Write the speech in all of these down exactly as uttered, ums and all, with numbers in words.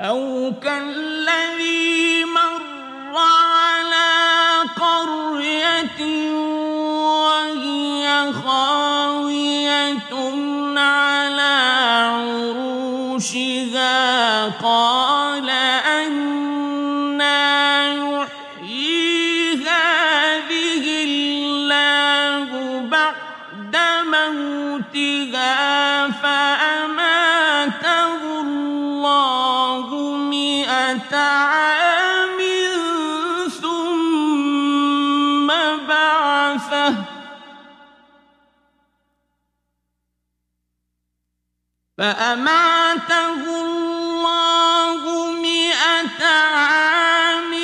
أو كالذي مر على قرية وهي خاوية على عروشها قال أنى يحيي هذه الله بعد موتها فأماته الله مئة عام ثم بعثه فأماته الله مئة عام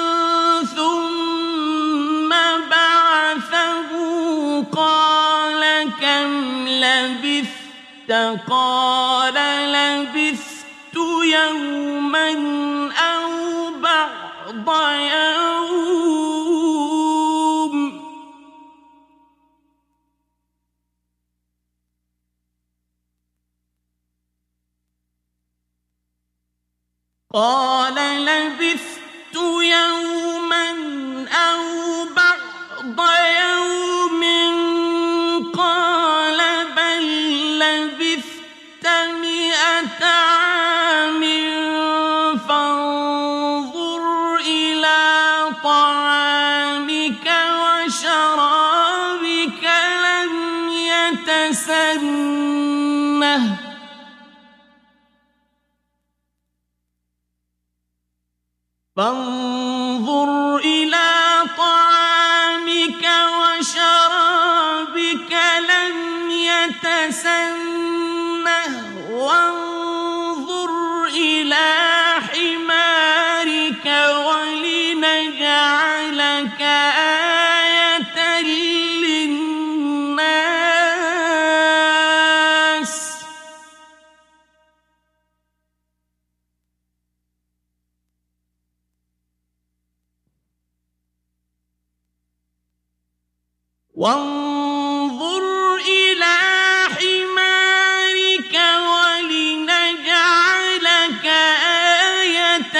ثم بعثه قال كم لبثت قال لبثت يوما أو بعض يوم قال لبثت يوما أو بعض يوم قال بل لبثت مئة عام فانظر إلى طعامك وشرابك لم يتسنه فانظر إلى طعامك وشرابك لم يتسنه وانظر إلى حمارك ولنجعلك آية للناس وانظر إلى حمارك ولنجعلك آية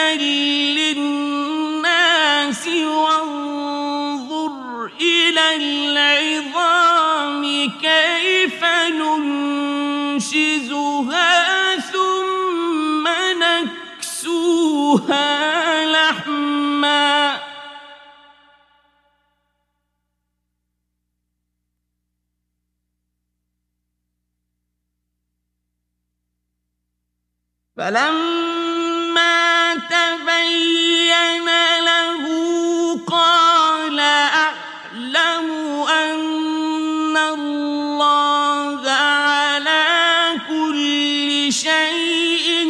للناس وانظر إلى العظام كيف ننشزها ثم نكسوها لحما فلما تبين له قال أعلم أن الله على كل شيء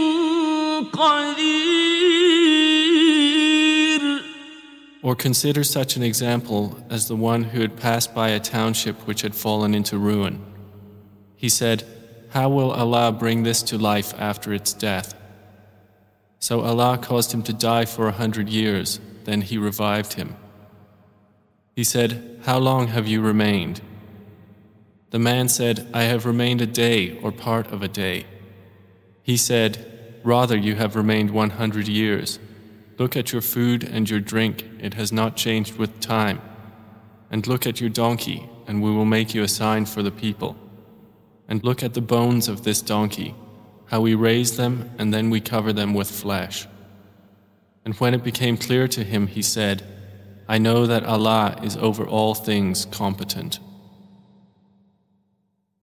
قدير. Or consider such an example as the one who had passed by a township which had fallen into ruin. He said, how will Allah bring this to life after its death? So Allah caused him to die for a hundred years, then He revived him. He said, how long have you remained? The man said, I have remained a day or part of a day. He said, rather you have remained one hundred years. Look at your food and your drink, it has not changed with time. And look at your donkey, and we will make you a sign for the people. And look at the bones of this donkey, how we raise them and then we cover them with flesh. And when it became clear to him, he said, I know that Allah is over all things competent.